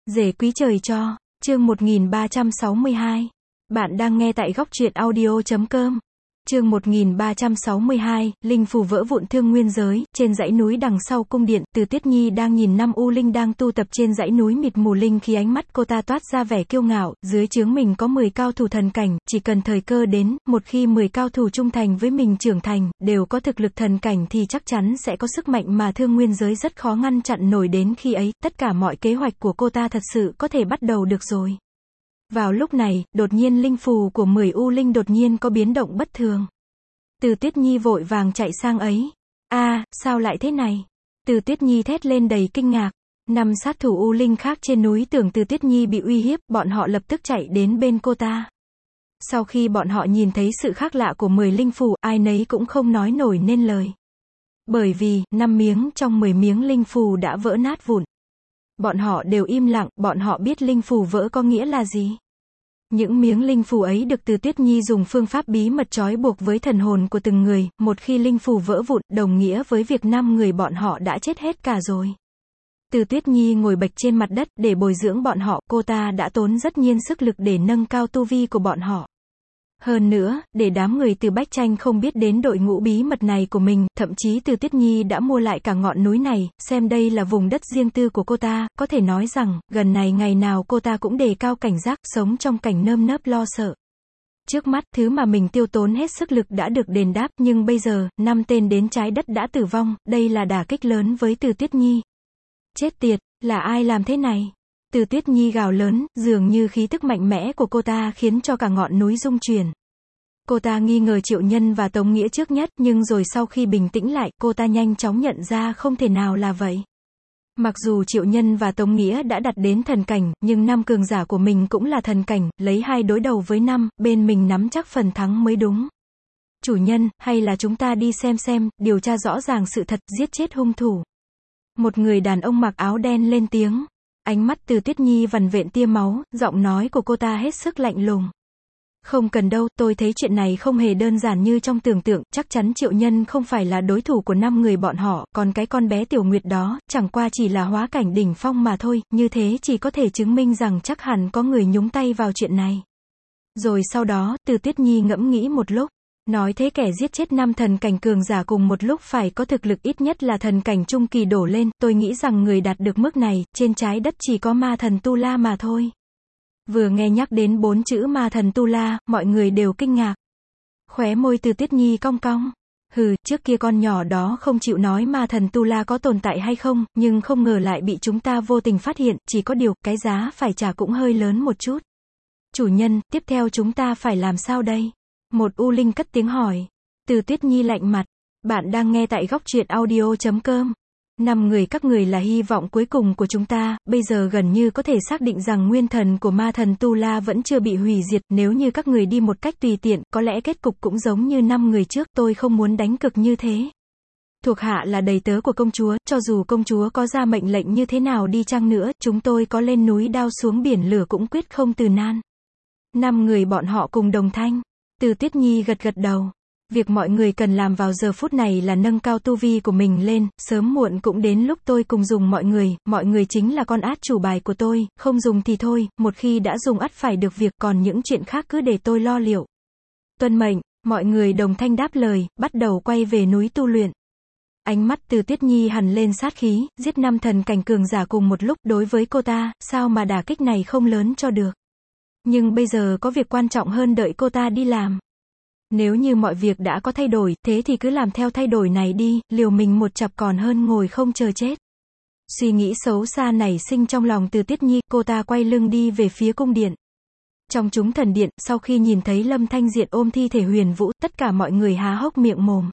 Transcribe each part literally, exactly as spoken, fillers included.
Rể quý trời cho, chương một nghìn ba trăm sáu mươi hai. Bạn đang nghe tại góc truyện audio chấm com. Chương một nghìn ba trăm sáu mươi hai, linh phù vỡ vụn thương nguyên giới. Trên dãy núi đằng sau cung điện, Từ Tuyết Nhi đang nhìn năm u linh đang tu tập trên dãy núi mịt mù linh khí, ánh mắt cô ta toát ra vẻ kiêu ngạo. Dưới trướng mình có mười cao thủ thần cảnh, chỉ cần thời cơ đến, một khi mười cao thủ trung thành với mình trưởng thành, đều có thực lực thần cảnh thì chắc chắn sẽ có sức mạnh mà thương nguyên giới rất khó ngăn chặn nổi. Đến khi ấy, tất cả mọi kế hoạch của cô ta thật sự có thể bắt đầu được rồi. Vào lúc này, đột nhiên linh phù của mười u linh đột nhiên có biến động bất thường. Từ Tuyết Nhi vội vàng chạy sang ấy. A, à, sao lại thế này? Từ Tuyết Nhi thét lên đầy kinh ngạc. Năm sát thủ u linh khác trên núi tưởng Từ Tuyết Nhi bị uy hiếp, bọn họ lập tức chạy đến bên cô ta. Sau khi bọn họ nhìn thấy sự khác lạ của mười linh phù, ai nấy cũng không nói nổi nên lời. Bởi vì, năm miếng trong mười miếng linh phù đã vỡ nát vụn. Bọn họ đều im lặng, bọn họ biết linh phù vỡ có nghĩa là gì. Những miếng linh phù ấy được Từ Tuyết Nhi dùng phương pháp bí mật trói buộc với thần hồn của từng người, một khi linh phù vỡ vụn, đồng nghĩa với việc năm người bọn họ đã chết hết cả rồi. Từ Tuyết Nhi ngồi bệt trên mặt đất, để bồi dưỡng bọn họ, cô ta đã tốn rất nhiên sức lực để nâng cao tu vi của bọn họ. Hơn nữa, để đám người từ Bách Tranh không biết đến đội ngũ bí mật này của mình, thậm chí Từ Tuyết Nhi đã mua lại cả ngọn núi này, xem đây là vùng đất riêng tư của cô ta, có thể nói rằng, gần này ngày nào cô ta cũng đề cao cảnh giác, sống trong cảnh nơm nớp lo sợ. Trước mắt, thứ mà mình tiêu tốn hết sức lực đã được đền đáp, nhưng bây giờ, năm tên đến trái đất đã tử vong, đây là đả kích lớn với Từ Tuyết Nhi. Chết tiệt, là ai làm thế này? Từ Tuyết Nhi gào lớn, dường như khí tức mạnh mẽ của cô ta khiến cho cả ngọn núi rung chuyển. Cô ta nghi ngờ Triệu Nhân và Tống Nghĩa trước nhất, nhưng rồi sau khi bình tĩnh lại, cô ta nhanh chóng nhận ra không thể nào là vậy. Mặc dù Triệu Nhân và Tống Nghĩa đã đạt đến thần cảnh, nhưng năm cường giả của mình cũng là thần cảnh, lấy hai đối đầu với năm, bên mình nắm chắc phần thắng mới đúng. Chủ nhân, hay là chúng ta đi xem xem, điều tra rõ ràng sự thật, giết chết hung thủ. Một người đàn ông mặc áo đen lên tiếng. Ánh mắt Từ Tuyết Nhi vằn vện tia máu, giọng nói của cô ta hết sức lạnh lùng. Không cần đâu, tôi thấy chuyện này không hề đơn giản như trong tưởng tượng, chắc chắn Triệu Nhân không phải là đối thủ của năm người bọn họ, còn cái con bé Tiểu Nguyệt đó, chẳng qua chỉ là hóa cảnh đỉnh phong mà thôi, như thế chỉ có thể chứng minh rằng chắc hẳn có người nhúng tay vào chuyện này. Rồi sau đó, Từ Tuyết Nhi ngẫm nghĩ một lúc. Nói thế kẻ giết chết năm thần cảnh cường giả cùng một lúc phải có thực lực ít nhất là thần cảnh trung kỳ đổ lên, tôi nghĩ rằng người đạt được mức này, trên trái đất chỉ có ma thần Tu La mà thôi. Vừa nghe nhắc đến bốn chữ ma thần Tu La, mọi người đều kinh ngạc. Khóe môi Từ Tuyết Nhi cong cong. Hừ, trước kia con nhỏ đó không chịu nói ma thần Tu La có tồn tại hay không, nhưng không ngờ lại bị chúng ta vô tình phát hiện, chỉ có điều, cái giá phải trả cũng hơi lớn một chút. Chủ nhân, tiếp theo chúng ta phải làm sao đây? Một u linh cất tiếng hỏi. Từ Tuyết Nhi lạnh mặt. Bạn đang nghe tại góc truyện audio chấm com. Năm người các người là hy vọng cuối cùng của chúng ta, bây giờ gần như có thể xác định rằng nguyên thần của ma thần Tu La vẫn chưa bị hủy diệt, nếu như các người đi một cách tùy tiện, có lẽ kết cục cũng giống như năm người trước, tôi không muốn đánh cược như thế. Thuộc hạ là đầy tớ của công chúa, cho dù công chúa có ra mệnh lệnh như thế nào đi chăng nữa, chúng tôi có lên núi đao xuống biển lửa cũng quyết không từ nan. Năm người bọn họ cùng đồng thanh. Từ Tuyết Nhi gật gật đầu. Việc mọi người cần làm vào giờ phút này là nâng cao tu vi của mình lên, sớm muộn cũng đến lúc tôi cùng dùng mọi người, mọi người chính là con át chủ bài của tôi, không dùng thì thôi, một khi đã dùng ắt phải được việc, còn những chuyện khác cứ để tôi lo liệu. Tuân mệnh, mọi người đồng thanh đáp lời, bắt đầu quay về núi tu luyện. Ánh mắt Từ Tuyết Nhi hằn lên sát khí, giết năm thần cảnh cường giả cùng một lúc, đối với cô ta, sao mà đả kích này không lớn cho được. Nhưng bây giờ có việc quan trọng hơn đợi cô ta đi làm. Nếu như mọi việc đã có thay đổi, thế thì cứ làm theo thay đổi này đi, liều mình một chặp còn hơn ngồi không chờ chết. Suy nghĩ xấu xa nảy sinh trong lòng Từ Tuyết Nhi, cô ta quay lưng đi về phía cung điện. Trong chúng thần điện, sau khi nhìn thấy Lâm Thanh Diện ôm thi thể Huyền Vũ, tất cả mọi người há hốc miệng mồm.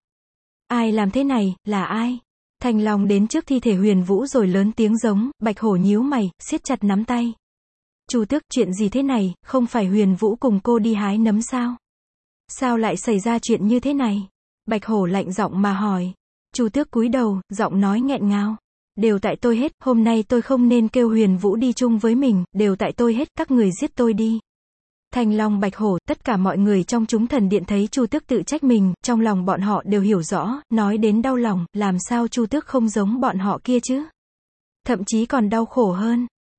Ai làm thế này, là ai? Thành Long đến trước thi thể Huyền Vũ rồi lớn tiếng giống, Bạch Hổ nhíu mày, siết chặt nắm tay. Chu Tước, chuyện gì thế này, không phải Huyền Vũ cùng cô đi hái nấm sao? Sao lại xảy ra chuyện như thế này? Bạch Hổ lạnh giọng mà hỏi. Chu Tước cúi đầu, giọng nói nghẹn ngào. Đều tại tôi hết, hôm nay tôi không nên kêu Huyền Vũ đi chung với mình, đều tại tôi hết, các người giết tôi đi. Thành Long Bạch Hổ, tất cả mọi người trong chúng thần điện thấy Chu Tước tự trách mình, trong lòng bọn họ đều hiểu rõ, nói đến đau lòng, làm sao Chu Tước không giống bọn họ kia chứ? Thậm chí còn đau khổ hơn.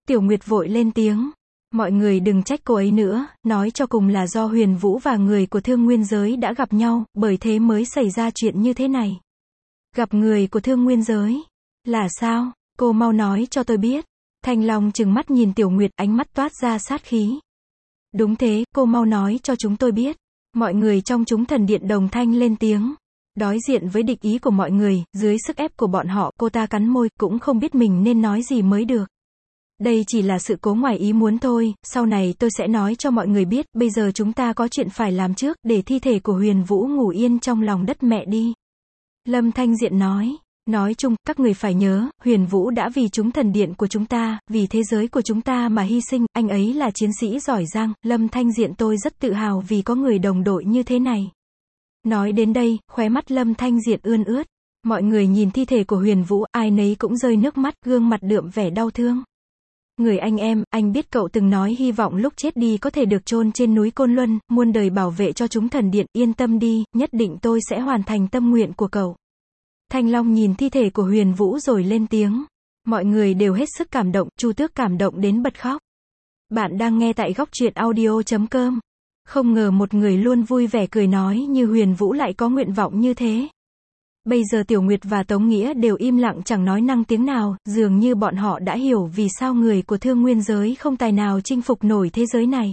Tiểu Nguyệt vội lên tiếng. Mọi người đừng trách cô ấy nữa, nói cho cùng là do Huyền Vũ và người của Thương Nguyên Giới đã gặp nhau, bởi thế mới xảy ra chuyện như thế này. Gặp người của Thương Nguyên Giới? Là sao? Cô mau nói cho tôi biết. Thanh Long trừng mắt nhìn Tiểu Nguyệt, ánh mắt toát ra sát khí. Đúng thế, cô mau nói cho chúng tôi biết. Mọi người trong chúng thần điện đồng thanh lên tiếng. Đối diện với địch ý của mọi người, dưới sức ép của bọn họ, cô ta cắn môi, cũng không biết mình nên nói gì mới được. Đây chỉ là sự cố ngoài ý muốn thôi, sau này tôi sẽ nói cho mọi người biết, bây giờ chúng ta có chuyện phải làm trước, để thi thể của Huyền Vũ ngủ yên trong lòng đất mẹ đi. Lâm Thanh Diện nói. Nói chung, các người phải nhớ, Huyền Vũ đã vì chúng thần điện của chúng ta, vì thế giới của chúng ta mà hy sinh, anh ấy là chiến sĩ giỏi giang, Lâm Thanh Diện tôi rất tự hào vì có người đồng đội như thế này. Nói đến đây, khóe mắt Lâm Thanh Diện ươn ướt. Mọi người nhìn thi thể của Huyền Vũ, ai nấy cũng rơi nước mắt, gương mặt đượm vẻ đau thương. Người anh em, anh biết cậu từng nói hy vọng lúc chết đi có thể được chôn trên núi Côn Luân, muôn đời bảo vệ cho chúng thần điện, yên tâm đi, nhất định tôi sẽ hoàn thành tâm nguyện của cậu. Thanh Long nhìn thi thể của Huyền Vũ rồi lên tiếng. Mọi người đều hết sức cảm động, Chu Tước cảm động đến bật khóc. Bạn đang nghe tại góc truyện audio chấm com. Không ngờ một người luôn vui vẻ cười nói như Huyền Vũ lại có nguyện vọng như thế. Bây giờ Tiểu Nguyệt và Tống Nghĩa đều im lặng chẳng nói năng tiếng nào, dường như bọn họ đã hiểu vì sao người của Thương Nguyên Giới không tài nào chinh phục nổi thế giới này.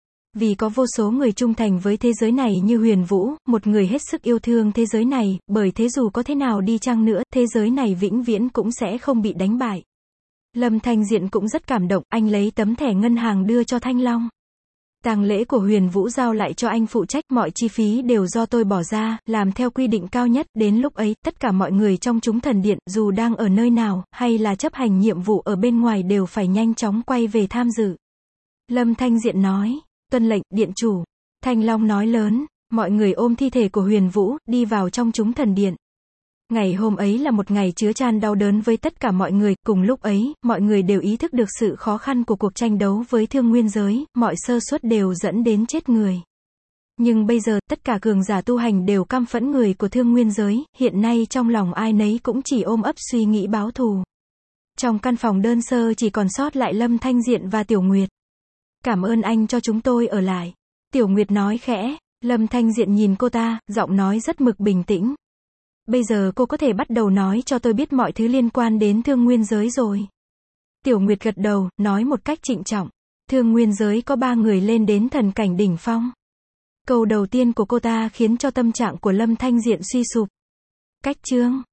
Vì có vô số người trung thành với thế giới này như Huyền Vũ, một người hết sức yêu thương thế giới này, bởi thế dù có thế nào đi chăng nữa, thế giới này vĩnh viễn cũng sẽ không bị đánh bại. Lâm Thanh Diện cũng rất cảm động, anh lấy tấm thẻ ngân hàng đưa cho Thanh Long. Tang lễ của Huyền Vũ giao lại cho anh phụ trách, mọi chi phí đều do tôi bỏ ra, làm theo quy định cao nhất, đến lúc ấy, tất cả mọi người trong chúng thần điện, dù đang ở nơi nào, hay là chấp hành nhiệm vụ ở bên ngoài đều phải nhanh chóng quay về tham dự. Lâm Thanh Diện nói. Tuân lệnh, điện chủ. Thanh Long nói lớn. Mọi người ôm thi thể của Huyền Vũ, đi vào trong chúng thần điện. Ngày hôm ấy là một ngày chứa chan đau đớn với tất cả mọi người, cùng lúc ấy, mọi người đều ý thức được sự khó khăn của cuộc tranh đấu với Thương Nguyên Giới, mọi sơ suất đều dẫn đến chết người. Nhưng bây giờ, tất cả cường giả tu hành đều căm phẫn người của Thương Nguyên Giới, hiện nay trong lòng ai nấy cũng chỉ ôm ấp suy nghĩ báo thù. Trong căn phòng đơn sơ chỉ còn sót lại Lâm Thanh Diện và Tiểu Nguyệt. Cảm ơn anh cho chúng tôi ở lại. Tiểu Nguyệt nói khẽ. Lâm Thanh Diện nhìn cô ta, giọng nói rất mực bình tĩnh. Bây giờ cô có thể bắt đầu nói cho tôi biết mọi thứ liên quan đến Thương Nguyên Giới rồi. Tiểu Nguyệt gật đầu, nói một cách trịnh trọng. Thương Nguyên Giới có ba người lên đến thần cảnh đỉnh phong. Câu đầu tiên của cô ta khiến cho tâm trạng của Lâm Thanh Diện suy sụp. Cách chương.